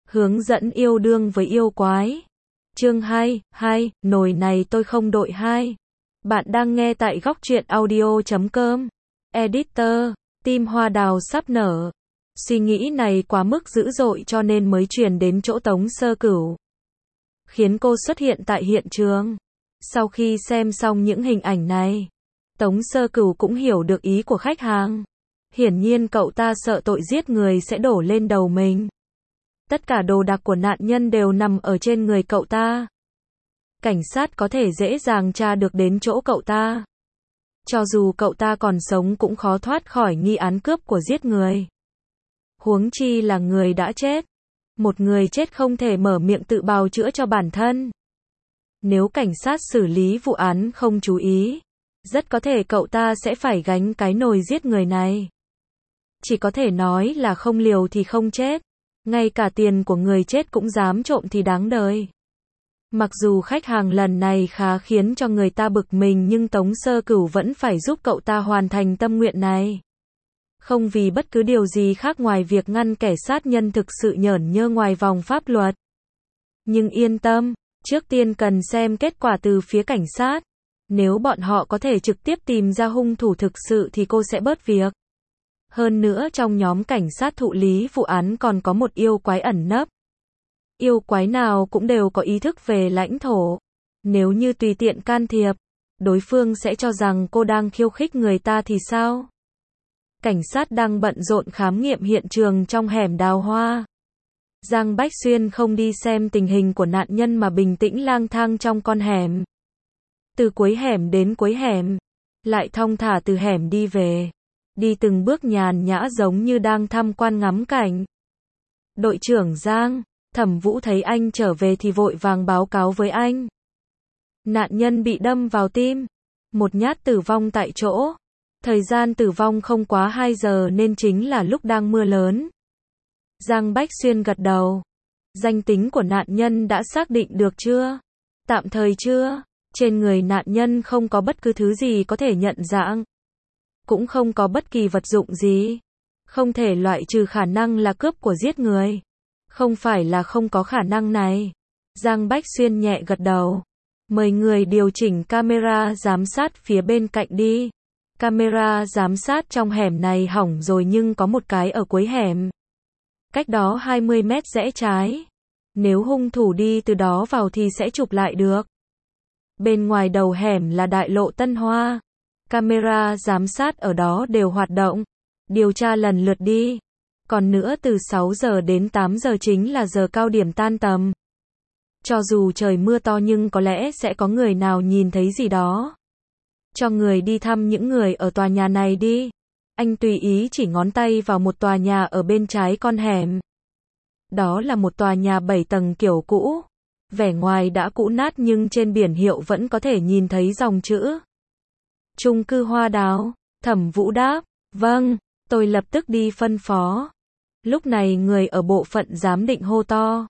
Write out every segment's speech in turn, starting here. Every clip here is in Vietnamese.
Hướng dẫn yêu đương với yêu quái. Chương 2, nồi này tôi không đội 2. Bạn đang nghe tại góc truyện audio.com. Editor, tim hoa đào sắp nở. Suy nghĩ này quá mức dữ dội cho nên mới truyền đến chỗ Tống Sơ Cửu. Khiến cô xuất hiện tại hiện trường. Sau khi xem xong những hình ảnh này, Tống Sơ Cửu cũng hiểu được ý của khách hàng. Hiển nhiên cậu ta sợ tội giết người sẽ đổ lên đầu mình. Tất cả đồ đạc của nạn nhân đều nằm ở trên người cậu ta. Cảnh sát có thể dễ dàng tra được đến chỗ cậu ta. Cho dù cậu ta còn sống cũng khó thoát khỏi nghi án cướp của giết người. Huống chi là người đã chết. Một người chết không thể mở miệng tự bào chữa cho bản thân. Nếu cảnh sát xử lý vụ án không chú ý, rất có thể cậu ta sẽ phải gánh cái nồi giết người này. Chỉ có thể nói là không liều thì không chết. Ngay cả tiền của người chết cũng dám trộm thì đáng đời. Mặc dù khách hàng lần này khá khiến cho người ta bực mình nhưng Tống Sơ Cửu vẫn phải giúp cậu ta hoàn thành tâm nguyện này. Không vì bất cứ điều gì khác ngoài việc ngăn kẻ sát nhân thực sự nhởn nhơ ngoài vòng pháp luật. Nhưng yên tâm, trước tiên cần xem kết quả từ phía cảnh sát. Nếu bọn họ có thể trực tiếp tìm ra hung thủ thực sự thì cô sẽ bớt việc. Hơn nữa trong nhóm cảnh sát thụ lý vụ án còn có một yêu quái ẩn nấp. Yêu quái nào cũng đều có ý thức về lãnh thổ. Nếu như tùy tiện can thiệp, đối phương sẽ cho rằng cô đang khiêu khích người ta thì sao? Cảnh sát đang bận rộn khám nghiệm hiện trường trong hẻm Đào Hoa. Giang Bách Xuyên không đi xem tình hình của nạn nhân mà bình tĩnh lang thang trong con hẻm. Từ cuối hẻm đến cuối hẻm, lại thong thả từ hẻm đi về. Đi từng bước nhàn nhã giống như đang tham quan ngắm cảnh. Đội trưởng Giang, Thẩm Vũ thấy anh trở về thì vội vàng báo cáo với anh. Nạn nhân bị đâm vào tim. Một nhát tử vong tại chỗ. Thời gian tử vong không quá 2 giờ nên chính là lúc đang mưa lớn. Giang Bách Xuyên gật đầu. Danh tính của nạn nhân đã xác định được chưa? Tạm thời chưa. Trên người nạn nhân không có bất cứ thứ gì có thể nhận dạng. Cũng không có bất kỳ vật dụng gì. Không thể loại trừ khả năng là cướp của giết người. Không phải là không có khả năng này. Giang Bách Xuyên nhẹ gật đầu. Mời người điều chỉnh camera giám sát phía bên cạnh đi. Camera giám sát trong hẻm này hỏng rồi nhưng có một cái ở cuối hẻm. Cách đó 20 mét rẽ trái. Nếu hung thủ đi từ đó vào thì sẽ chụp lại được. Bên ngoài đầu hẻm là đại lộ Tân Hoa. Camera giám sát ở đó đều hoạt động. Điều tra lần lượt đi. Còn nữa từ 6 giờ đến 8 giờ chính là giờ cao điểm tan tầm. Cho dù trời mưa to nhưng có lẽ sẽ có người nào nhìn thấy gì đó. Cho người đi thăm những người ở tòa nhà này đi. Anh tùy ý chỉ ngón tay vào một tòa nhà ở bên trái con hẻm. Đó là một tòa nhà 7 tầng kiểu cũ. Vẻ ngoài đã cũ nát nhưng trên biển hiệu vẫn có thể nhìn thấy dòng chữ. Chung cư Hoa Đào. Thẩm Vũ đáp. Vâng, tôi lập tức đi phân phó. Lúc này người ở bộ phận giám định hô to.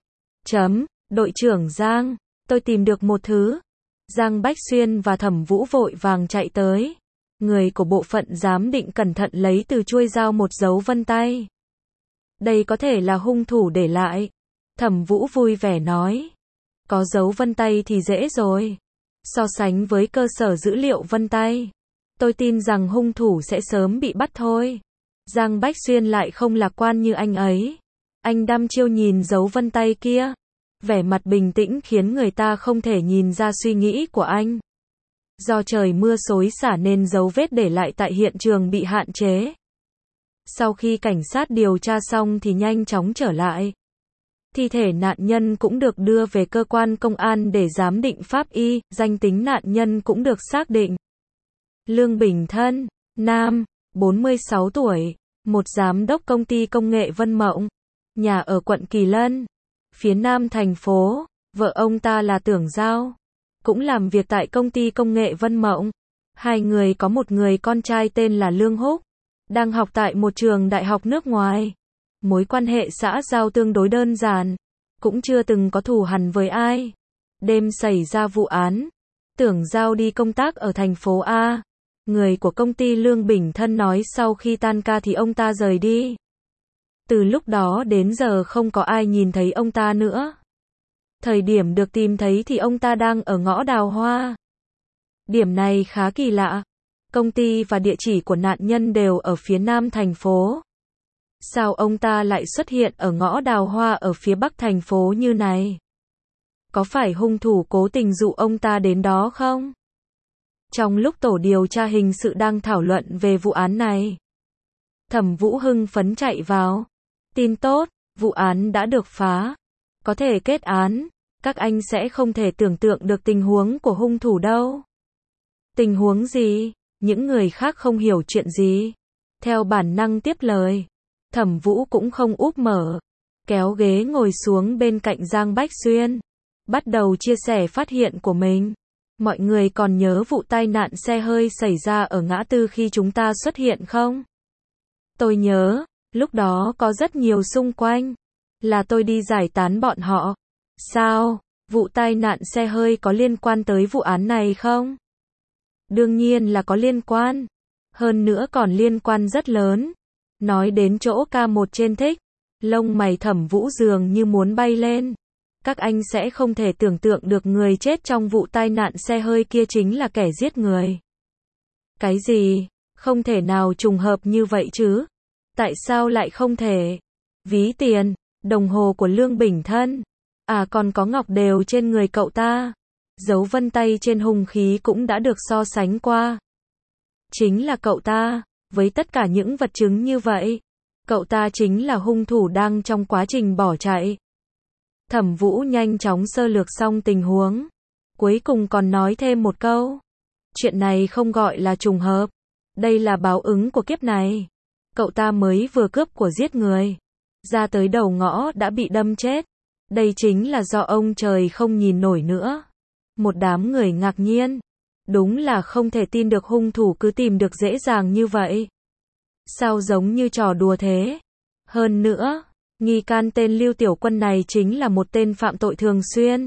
Đội trưởng Giang, tôi tìm được một thứ. Giang Bách Xuyên và Thẩm Vũ vội vàng chạy tới. Người của bộ phận giám định cẩn thận lấy từ chuôi dao một dấu vân tay. Đây có thể là hung thủ để lại. Thẩm Vũ vui vẻ nói. Có dấu vân tay thì dễ rồi. So sánh với cơ sở dữ liệu vân tay, tôi tin rằng hung thủ sẽ sớm bị bắt thôi. Giang Bách Xuyên lại không lạc quan như anh ấy. Anh đăm chiêu nhìn dấu vân tay kia. Vẻ mặt bình tĩnh khiến người ta không thể nhìn ra suy nghĩ của anh. Do trời mưa xối xả nên dấu vết để lại tại hiện trường bị hạn chế. Sau khi cảnh sát điều tra xong thì nhanh chóng trở lại. Thi thể nạn nhân cũng được đưa về cơ quan công an để giám định pháp y, danh tính nạn nhân cũng được xác định. Lương Bình Thân, nam, 46 tuổi, một giám đốc công ty công nghệ Vân Mộng, nhà ở quận Kỳ Lân, phía nam thành phố, vợ ông ta là Tưởng Giao, cũng làm việc tại công ty công nghệ Vân Mộng. Hai người có một người con trai tên là Lương Húc, đang học tại một trường đại học nước ngoài. Mối quan hệ xã giao tương đối đơn giản, cũng chưa từng có thù hằn với ai. Đêm xảy ra vụ án, Tưởng Giao đi công tác ở thành phố A. Người của công ty Lương Bình Thân nói sau khi tan ca thì ông ta rời đi. Từ lúc đó đến giờ không có ai nhìn thấy ông ta nữa. Thời điểm được tìm thấy thì ông ta đang ở ngõ Đào Hoa. Điểm này khá kỳ lạ. Công ty và địa chỉ của nạn nhân đều ở phía nam thành phố. Sao ông ta lại xuất hiện ở ngõ Đào Hoa ở phía bắc thành phố như này? Có phải hung thủ cố tình dụ ông ta đến đó không? Trong lúc tổ điều tra hình sự đang thảo luận về vụ án này, Thẩm Vũ hưng phấn chạy vào. Tin tốt, vụ án đã được phá. Có thể kết án, các anh sẽ không thể tưởng tượng được tình huống của hung thủ đâu. Tình huống gì? Những người khác không hiểu chuyện gì. Theo bản năng tiếp lời. Thẩm Vũ cũng không úp mở. Kéo ghế ngồi xuống bên cạnh Giang Bách Xuyên. Bắt đầu chia sẻ phát hiện của mình. Mọi người còn nhớ vụ tai nạn xe hơi xảy ra ở ngã tư khi chúng ta xuất hiện không? Tôi nhớ, lúc đó có rất nhiều xung quanh. Là tôi đi giải tán bọn họ. Sao? Vụ tai nạn xe hơi có liên quan tới vụ án này không? Đương nhiên là có liên quan. Hơn nữa còn liên quan rất lớn. Nói đến chỗ K1 trên thích, lông mày Thẩm Vũ dường như muốn bay lên. Các anh sẽ không thể tưởng tượng được người chết trong vụ tai nạn xe hơi kia chính là kẻ giết người. Cái gì? Không thể nào trùng hợp như vậy chứ? Tại sao lại không thể? Ví tiền, đồng hồ của Lương Bình Thân. À còn có ngọc đều trên người cậu ta. Dấu vân tay trên hung khí cũng đã được so sánh qua. Chính là cậu ta, với tất cả những vật chứng như vậy. Cậu ta chính là hung thủ đang trong quá trình bỏ chạy. Thẩm Vũ nhanh chóng sơ lược xong tình huống. Cuối cùng còn nói thêm một câu. Chuyện này không gọi là trùng hợp. Đây là báo ứng của kiếp này. Cậu ta mới vừa cướp của giết người. Ra tới đầu ngõ đã bị đâm chết. Đây chính là do ông trời không nhìn nổi nữa. Một đám người ngạc nhiên. Đúng là không thể tin được hung thủ cứ tìm được dễ dàng như vậy. Sao giống như trò đùa thế? Hơn nữa, nghi can tên Lưu Tiểu Quân này chính là một tên phạm tội thường xuyên.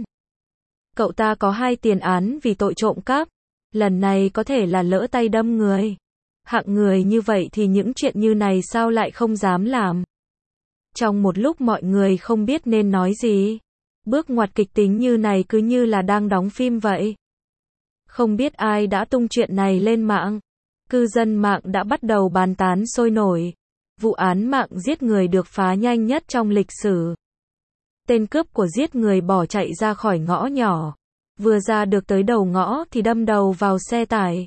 Cậu ta có 2 tiền án vì tội trộm cắp. Lần này có thể là lỡ tay đâm người. Hạng người như vậy thì những chuyện như này sao lại không dám làm? Trong một lúc mọi người không biết nên nói gì. Bước ngoặt kịch tính như này cứ như là đang đóng phim vậy. Không biết ai đã tung chuyện này lên mạng. Cư dân mạng đã bắt đầu bàn tán sôi nổi. Vụ án mạng giết người được phá nhanh nhất trong lịch sử. Tên cướp của giết người bỏ chạy ra khỏi ngõ nhỏ. Vừa ra được tới đầu ngõ thì đâm đầu vào xe tải.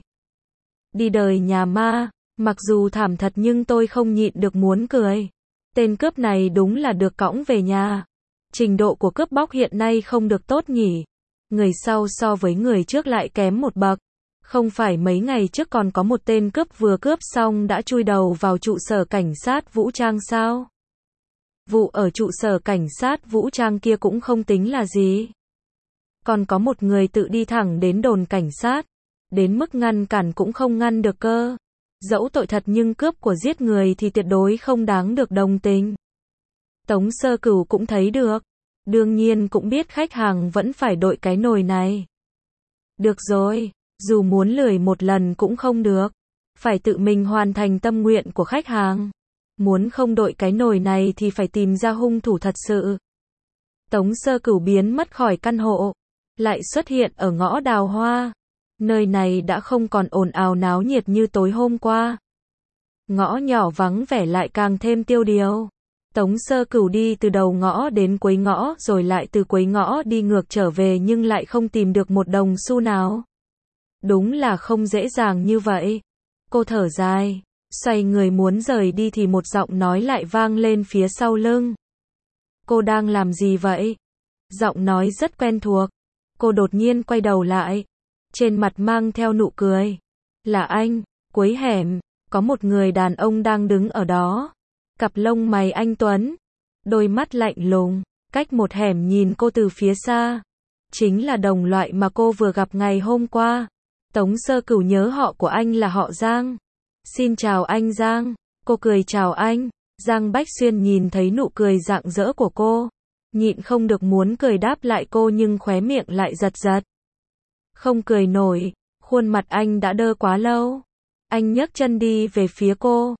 Đi đời nhà ma, mặc dù thảm thật nhưng tôi không nhịn được muốn cười. Tên cướp này đúng là được cõng về nhà. Trình độ của cướp bóc hiện nay không được tốt nhỉ. Người sau so với người trước lại kém một bậc. Không phải mấy ngày trước còn có một tên cướp vừa cướp xong đã chui đầu vào trụ sở cảnh sát vũ trang sao? Vụ ở trụ sở cảnh sát vũ trang kia cũng không tính là gì. Còn có một người tự đi thẳng đến đồn cảnh sát. Đến mức ngăn cản cũng không ngăn được cơ. Dẫu tội thật nhưng cướp của giết người thì tuyệt đối không đáng được đồng tình. Tống Sơ Cửu cũng thấy được. Đương nhiên cũng biết khách hàng vẫn phải đội cái nồi này. Được rồi, dù muốn lười một lần cũng không được. Phải tự mình hoàn thành tâm nguyện của khách hàng. Muốn không đội cái nồi này thì phải tìm ra hung thủ thật sự. Tống Sơ Cửu biến mất khỏi căn hộ. Lại xuất hiện ở ngõ Đào Hoa. Nơi này đã không còn ồn ào náo nhiệt như tối hôm qua. Ngõ nhỏ vắng vẻ lại càng thêm tiêu điều. Tống Sơ Cửu đi từ đầu ngõ đến cuối ngõ rồi lại từ cuối ngõ đi ngược trở về nhưng lại không tìm được một đồng xu nào. Đúng là không dễ dàng như vậy. Cô thở dài, xoay người muốn rời đi thì một giọng nói lại vang lên phía sau lưng. Cô đang làm gì vậy? Giọng nói rất quen thuộc. Cô đột nhiên quay đầu lại. Trên mặt mang theo nụ cười. Là anh, cuối hẻm, có một người đàn ông đang đứng ở đó. Cặp lông mày anh tuấn, đôi mắt lạnh lùng, cách một hẻm nhìn cô từ phía xa. Chính là đồng loại mà cô vừa gặp ngày hôm qua. Tống Sơ Cửu nhớ họ của anh là họ Giang. Xin chào anh Giang. Cô cười chào anh. Giang Bách Xuyên nhìn thấy nụ cười rạng rỡ của cô. Nhịn không được muốn cười đáp lại cô nhưng khóe miệng lại giật giật. Không cười nổi, khuôn mặt anh đã đơ quá lâu. Anh nhấc chân đi về phía cô.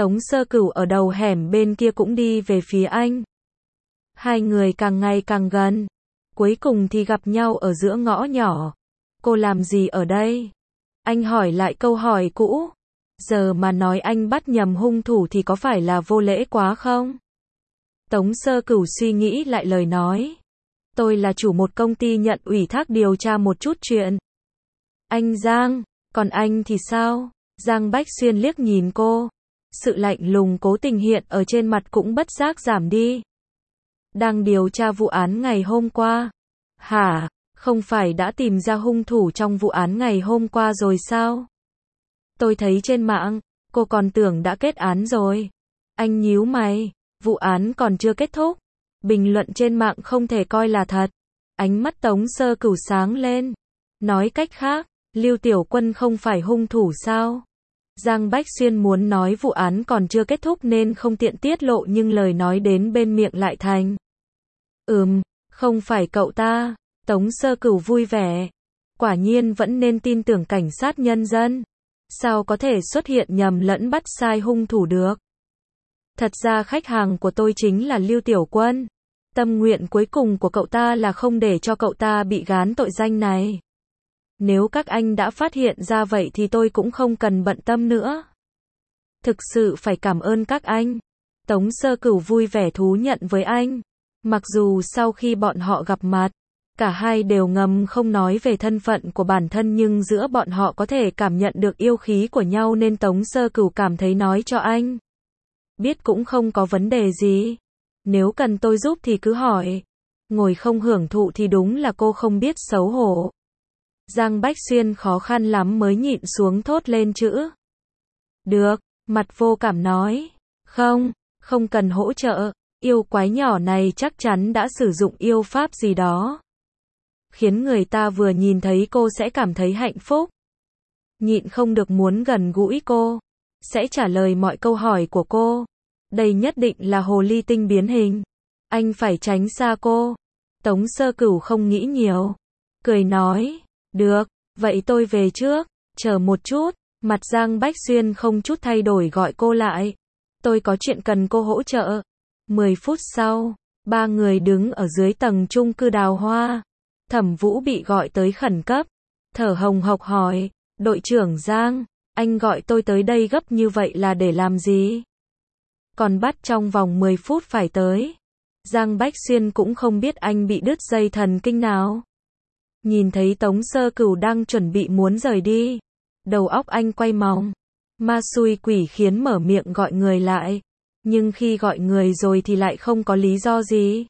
Tống Sơ Cửu ở đầu hẻm bên kia cũng đi về phía anh. Hai người càng ngày càng gần. Cuối cùng thì gặp nhau ở giữa ngõ nhỏ. Cô làm gì ở đây? Anh hỏi lại câu hỏi cũ. Giờ mà nói anh bắt nhầm hung thủ thì có phải là vô lễ quá không? Tống Sơ Cửu suy nghĩ lại lời nói. Tôi là chủ một công ty nhận ủy thác điều tra một chút chuyện. Anh Giang, còn anh thì sao? Giang Bách Xuyên liếc nhìn cô. Sự lạnh lùng cố tình hiện ở trên mặt cũng bất giác giảm đi. Đang điều tra vụ án ngày hôm qua. Hả? Không phải đã tìm ra hung thủ trong vụ án ngày hôm qua rồi sao? Tôi thấy trên mạng, cô còn tưởng đã kết án rồi. Anh nhíu mày, vụ án còn chưa kết thúc. Bình luận trên mạng không thể coi là thật. Ánh mắt Tống Sơ Cửu sáng lên. Nói cách khác, Lưu Tiểu Quân không phải hung thủ sao? Giang Bách Xuyên muốn nói vụ án còn chưa kết thúc nên không tiện tiết lộ nhưng lời nói đến bên miệng lại thành. Không phải cậu ta. Tống Sơ Cửu vui vẻ. Quả nhiên vẫn nên tin tưởng cảnh sát nhân dân. Sao có thể xuất hiện nhầm lẫn bắt sai hung thủ được? Thật ra khách hàng của tôi chính là Lưu Tiểu Quân. Tâm nguyện cuối cùng của cậu ta là không để cho cậu ta bị gán tội danh này. Nếu các anh đã phát hiện ra vậy thì tôi cũng không cần bận tâm nữa. Thực sự phải cảm ơn các anh. Tống Sơ Cửu vui vẻ thú nhận với anh. Mặc dù sau khi bọn họ gặp mặt, cả hai đều ngầm không nói về thân phận của bản thân nhưng giữa bọn họ có thể cảm nhận được yêu khí của nhau nên Tống Sơ Cửu cảm thấy nói cho anh. Biết cũng không có vấn đề gì. Nếu cần tôi giúp thì cứ hỏi. Ngồi không hưởng thụ thì đúng là cô không biết xấu hổ. Giang Bách Xuyên khó khăn lắm mới nhịn xuống thốt lên chữ. Được, mặt vô cảm nói. Không cần hỗ trợ. Yêu quái nhỏ này chắc chắn đã sử dụng yêu pháp gì đó. Khiến người ta vừa nhìn thấy cô sẽ cảm thấy hạnh phúc. Nhịn không được muốn gần gũi cô. Sẽ trả lời mọi câu hỏi của cô. Đây nhất định là hồ ly tinh biến hình. Anh phải tránh xa cô. Tống Sơ Cửu không nghĩ nhiều. Cười nói. Được, vậy tôi về trước. Chờ một chút. Mặt Giang Bách Xuyên không chút thay đổi gọi cô lại. Tôi có chuyện cần cô hỗ trợ. 10 phút sau, ba người đứng ở dưới tầng chung cư Đào Hoa. Thẩm Vũ bị gọi tới khẩn cấp. Thở hồng hộc hỏi. Đội trưởng Giang, anh gọi tôi tới đây gấp như vậy là để làm gì? Còn bắt trong vòng 10 phút phải tới. Giang Bách Xuyên cũng không biết anh bị đứt dây thần kinh nào. Nhìn thấy Tống Sơ Cửu đang chuẩn bị muốn rời đi. Đầu óc anh quay mòng. Ma xui quỷ khiến mở miệng gọi người lại. Nhưng khi gọi người rồi thì lại không có lý do gì.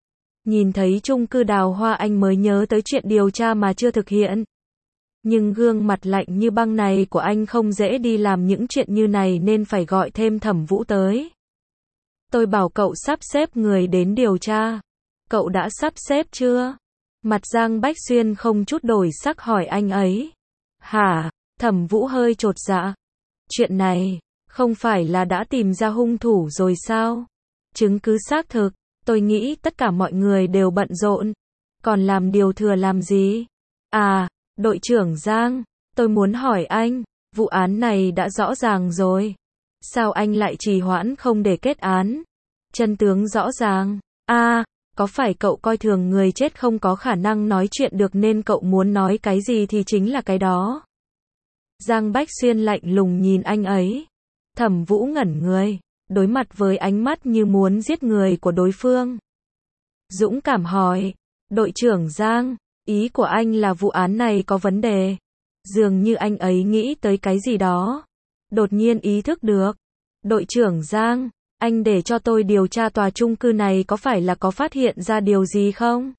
Nhìn thấy chung cư Đào Hoa anh mới nhớ tới chuyện điều tra mà chưa thực hiện. Nhưng gương mặt lạnh như băng này của anh không dễ đi làm những chuyện như này nên phải gọi thêm Thẩm Vũ tới. Tôi bảo cậu sắp xếp người đến điều tra. Cậu đã sắp xếp chưa? Mặt Giang Bách Xuyên không chút đổi sắc hỏi anh ấy. Hả? Thẩm Vũ hơi chột dạ. Chuyện này, không phải là đã tìm ra hung thủ rồi sao? Chứng cứ xác thực, tôi nghĩ tất cả mọi người đều bận rộn. Còn làm điều thừa làm gì? À, đội trưởng Giang, tôi muốn hỏi anh, vụ án này đã rõ ràng rồi. Sao anh lại trì hoãn không để kết án? Chân tướng rõ ràng. Có phải cậu coi thường người chết không có khả năng nói chuyện được nên cậu muốn nói cái gì thì chính là cái đó? Giang Bách Xuyên lạnh lùng nhìn anh ấy. Thẩm Vũ ngẩn người, đối mặt với ánh mắt như muốn giết người của đối phương. Dũng cảm hỏi, đội trưởng Giang, ý của anh là vụ án này có vấn đề. Dường như anh ấy nghĩ tới cái gì đó. Đột nhiên ý thức được. Đội trưởng Giang, anh để cho tôi điều tra tòa chung cư này có phải là có phát hiện ra điều gì không?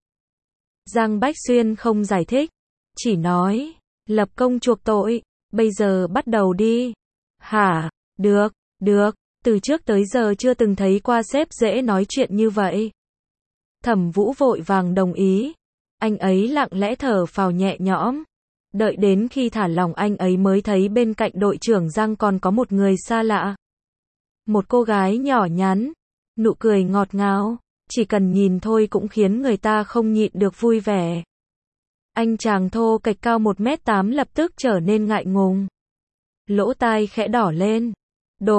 Giang Bách Xuyên không giải thích, chỉ nói, lập công chuộc tội, bây giờ bắt đầu đi. Hả? Được, từ trước tới giờ chưa từng thấy qua sếp dễ nói chuyện như vậy. Thẩm Vũ vội vàng đồng ý. Anh ấy lặng lẽ thở phào nhẹ nhõm. Đợi đến khi thả lỏng anh ấy mới thấy bên cạnh đội trưởng Giang còn có một người xa lạ. Một cô gái nhỏ nhắn, nụ cười ngọt ngào, chỉ cần nhìn thôi cũng khiến người ta không nhịn được vui vẻ. Anh chàng thô kệch cao 1m8 lập tức trở nên ngại ngùng. Lỗ tai khẽ đỏ lên.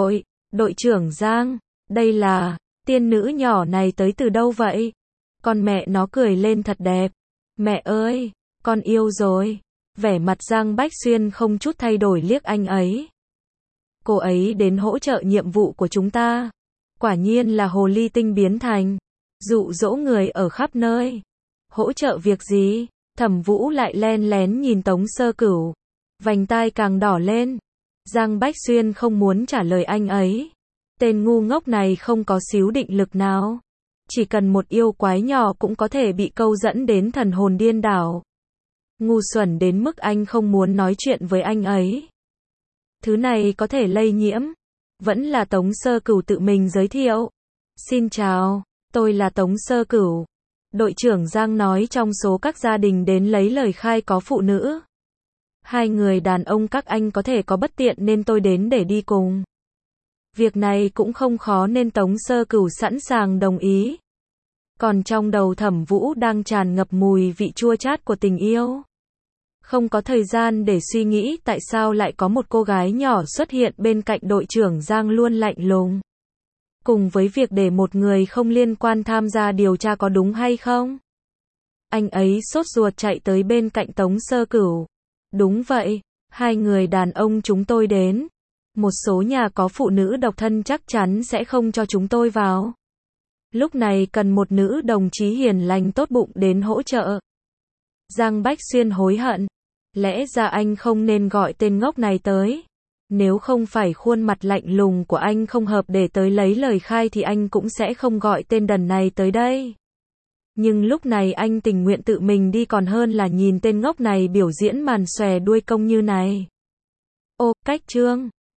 Đội trưởng Giang, đây là, tiên nữ nhỏ này tới từ đâu vậy? Con mẹ nó cười lên thật đẹp. Mẹ ơi, con yêu rồi. Vẻ mặt Giang Bách Xuyên không chút thay đổi liếc anh ấy. Cô ấy đến hỗ trợ nhiệm vụ của chúng ta. Quả nhiên là hồ ly tinh biến thành, dụ dỗ người ở khắp nơi. Hỗ trợ việc gì? Thẩm Vũ lại len lén nhìn Tống Sơ Cửu. Vành tai càng đỏ lên. Giang Bách Xuyên không muốn trả lời anh ấy. Tên ngu ngốc này không có xíu định lực nào. Chỉ cần một yêu quái nhỏ cũng có thể bị câu dẫn đến thần hồn điên đảo. Ngu xuẩn đến mức anh không muốn nói chuyện với anh ấy. Thứ này có thể lây nhiễm. Vẫn là Tống Sơ Cửu tự mình giới thiệu. Xin chào, tôi là Tống Sơ Cửu. Đội trưởng Giang nói trong số các gia đình đến lấy lời khai có phụ nữ. 2 người đàn ông các anh có thể có bất tiện nên tôi đến để đi cùng. Việc này cũng không khó nên Tống Sơ Cửu sẵn sàng đồng ý. Còn trong đầu Thẩm Vũ đang tràn ngập mùi vị chua chát của tình yêu. Không có thời gian để suy nghĩ tại sao lại có một cô gái nhỏ xuất hiện bên cạnh đội trưởng Giang luôn lạnh lùng. Cùng với việc để một người không liên quan tham gia điều tra có đúng hay không? Anh ấy sốt ruột chạy tới bên cạnh Tống Sơ Cửu. Đúng vậy, 2 người đàn ông chúng tôi đến. Một số nhà có phụ nữ độc thân chắc chắn sẽ không cho chúng tôi vào. Lúc này cần một nữ đồng chí hiền lành tốt bụng đến hỗ trợ. Giang Bách Xuyên hối hận. Lẽ ra anh không nên gọi tên ngốc này tới. Nếu không phải khuôn mặt lạnh lùng của anh không hợp để tới lấy lời khai thì anh cũng sẽ không gọi tên đần này tới đây. Nhưng lúc này anh tình nguyện tự mình đi còn hơn là nhìn tên ngốc này biểu diễn màn xòe đuôi công như này. Ô, cách chương.